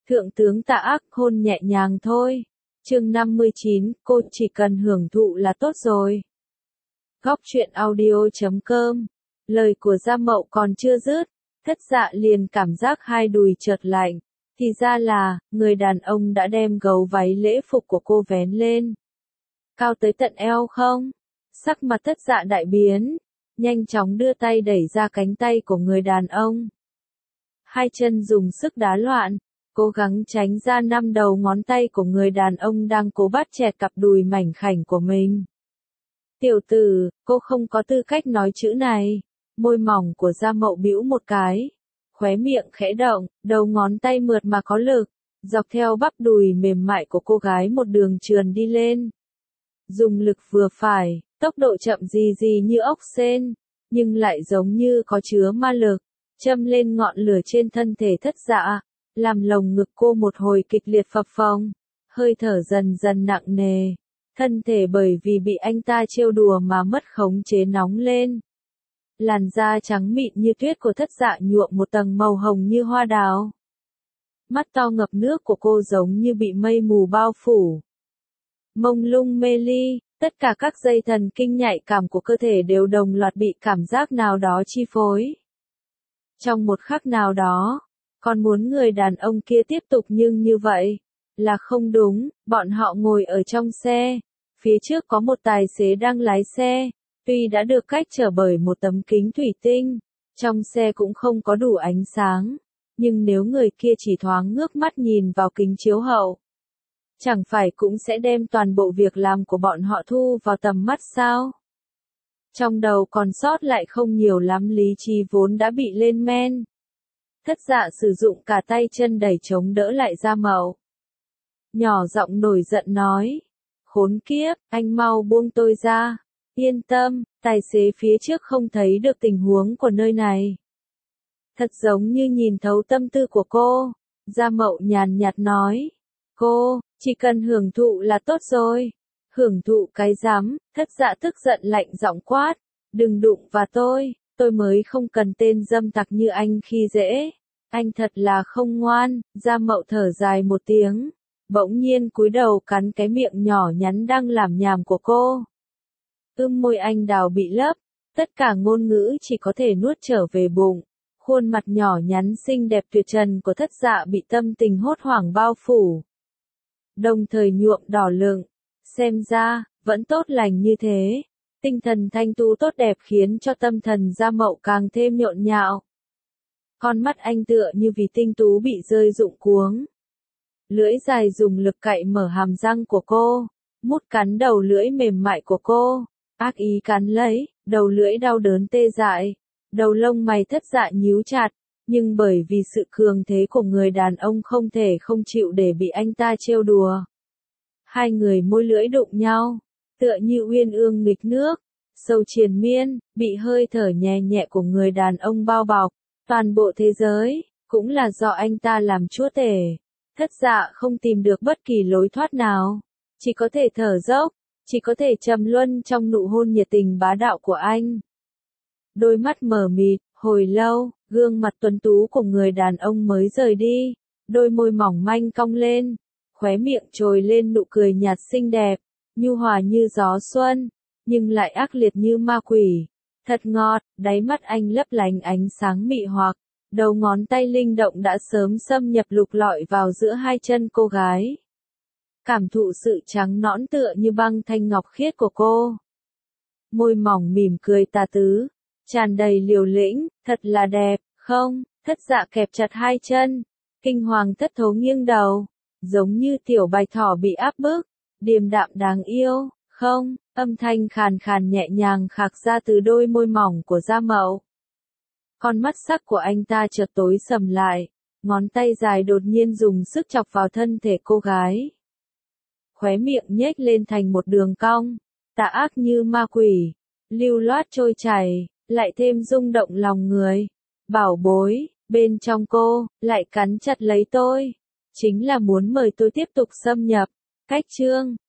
Thượng tướng Tạ Ác hôn nhẹ nhàng thôi. Chương 59, cô chỉ cần hưởng thụ là tốt rồi. Góc truyện audio.com. Lời của Gia Mậu còn chưa dứt, Thất Dạ liền cảm giác hai đùi chợt lạnh. Thì ra là, người đàn ông đã đem gấu váy lễ phục của cô vén lên. Cao tới tận eo không? Sắc mặt Thất Dạ đại biến, nhanh chóng đưa tay đẩy ra cánh tay của người đàn ông. Hai chân dùng sức đá loạn, cố gắng tránh ra 5 đầu ngón tay của người đàn ông đang cố bắt chẹt cặp đùi mảnh khảnh của mình. Tiểu tử, cô không có tư cách nói chữ này. Môi mỏng của Gia Mậu bĩu một cái, khóe miệng khẽ động, đầu ngón tay mượt mà có lực, dọc theo bắp đùi mềm mại của cô gái một đường trườn đi lên. Dùng lực vừa phải, tốc độ chậm gì như ốc sên, nhưng lại giống như có chứa ma lực, châm lên ngọn lửa trên thân thể Thất Dạ, làm lồng ngực cô một hồi kịch liệt phập phồng, hơi thở dần dần nặng nề, thân thể bởi vì bị anh ta trêu đùa mà mất khống chế nóng lên. Làn da trắng mịn như tuyết của Thất Dạ nhuộm một tầng màu hồng như hoa đào. Mắt to ngập nước của cô giống như bị mây mù bao phủ. Mông lung mê ly, tất cả các dây thần kinh nhạy cảm của cơ thể đều đồng loạt bị cảm giác nào đó chi phối. Trong một khắc nào đó, còn muốn người đàn ông kia tiếp tục nhưng như vậy là không đúng. Bọn họ ngồi ở trong xe, phía trước có một tài xế đang lái xe. Tuy đã được cách trở bởi một tấm kính thủy tinh, trong xe cũng không có đủ ánh sáng, nhưng nếu người kia chỉ thoáng ngước mắt nhìn vào kính chiếu hậu, chẳng phải cũng sẽ đem toàn bộ việc làm của bọn họ thu vào tầm mắt sao? Trong đầu còn sót lại không nhiều lắm lý trí vốn đã bị lên men. Thất Dạ sử dụng cả tay chân đẩy chống đỡ lại Gia Mậu. Nhỏ giọng nổi giận nói, khốn kiếp, anh mau buông tôi ra. Yên tâm, tài xế phía trước không thấy được tình huống của nơi này. Thật giống như nhìn thấu tâm tư của cô. Gia Mậu nhàn nhạt nói. Cô, chỉ cần hưởng thụ là tốt rồi. Hưởng thụ cái rắm, Thất Dạ tức giận lạnh giọng quát. Đừng đụng vào tôi mới không cần tên dâm tặc như anh khi dễ. Anh thật là không ngoan. Gia Mậu thở dài một tiếng, bỗng nhiên cúi đầu cắn cái miệng nhỏ nhắn đang làm nhảm của cô. Môi anh đào bị lấp, tất cả ngôn ngữ chỉ có thể nuốt trở về bụng. Khuôn mặt nhỏ nhắn xinh đẹp tuyệt trần của Thất Dạ bị tâm tình hốt hoảng bao phủ, đồng thời nhuộm đỏ lựng. Xem ra, vẫn tốt lành như thế. Tinh thần thanh tú tốt đẹp khiến cho tâm thần Gia Mậu càng thêm nhộn nhạo. Con mắt anh tựa như vì tinh tú bị rơi rụng cuống. Lưỡi dài dùng lực cạy mở hàm răng của cô, mút cắn đầu lưỡi mềm mại của cô. Ác ý cắn lấy, đầu lưỡi đau đớn tê dại, đầu lông mày Thất Dạ nhíu chặt, nhưng bởi vì sự cường thế của người đàn ông không thể không chịu để bị anh ta trêu đùa. Hai người môi lưỡi đụng nhau, tựa như uyên ương nghịch nước, sâu triền miên, bị hơi thở nhẹ nhẹ của người đàn ông bao bọc. Toàn bộ thế giới, cũng là do anh ta làm chúa tể. Thất Dạ không tìm được bất kỳ lối thoát nào, chỉ có thể thở dốc. Chỉ có thể trầm luân trong nụ hôn nhiệt tình bá đạo của anh. Đôi mắt mờ mịt, hồi lâu, gương mặt tuấn tú của người đàn ông mới rời đi, đôi môi mỏng manh cong lên, khóe miệng trồi lên nụ cười nhạt xinh đẹp, nhu hòa như gió xuân, nhưng lại ác liệt như ma quỷ. Thật ngọt, đáy mắt anh lấp lánh ánh sáng mị hoặc, đầu ngón tay linh động đã sớm xâm nhập lục lọi vào giữa hai chân cô gái. Cảm thụ sự trắng nõn tựa như băng thanh ngọc khiết của cô. Môi mỏng mỉm cười tà tứ, tràn đầy liều lĩnh, thật là đẹp, không? Thất Dạ kẹp chặt hai chân, kinh hoàng thất thố nghiêng đầu, giống như tiểu bạch thỏ bị áp bức, điềm đạm đáng yêu, không? Âm thanh khàn khàn nhẹ nhàng khạc ra từ đôi môi mỏng của Gia Mậu. Con mắt sắc của anh ta chợt tối sầm lại, ngón tay dài đột nhiên dùng sức chọc vào thân thể cô gái. Khóe miệng nhếch lên thành một đường cong, tà ác như ma quỷ, lưu loát trôi chảy, lại thêm rung động lòng người. Bảo bối, bên trong cô, lại cắn chặt lấy tôi. Chính là muốn mời tôi tiếp tục xâm nhập. Cách chương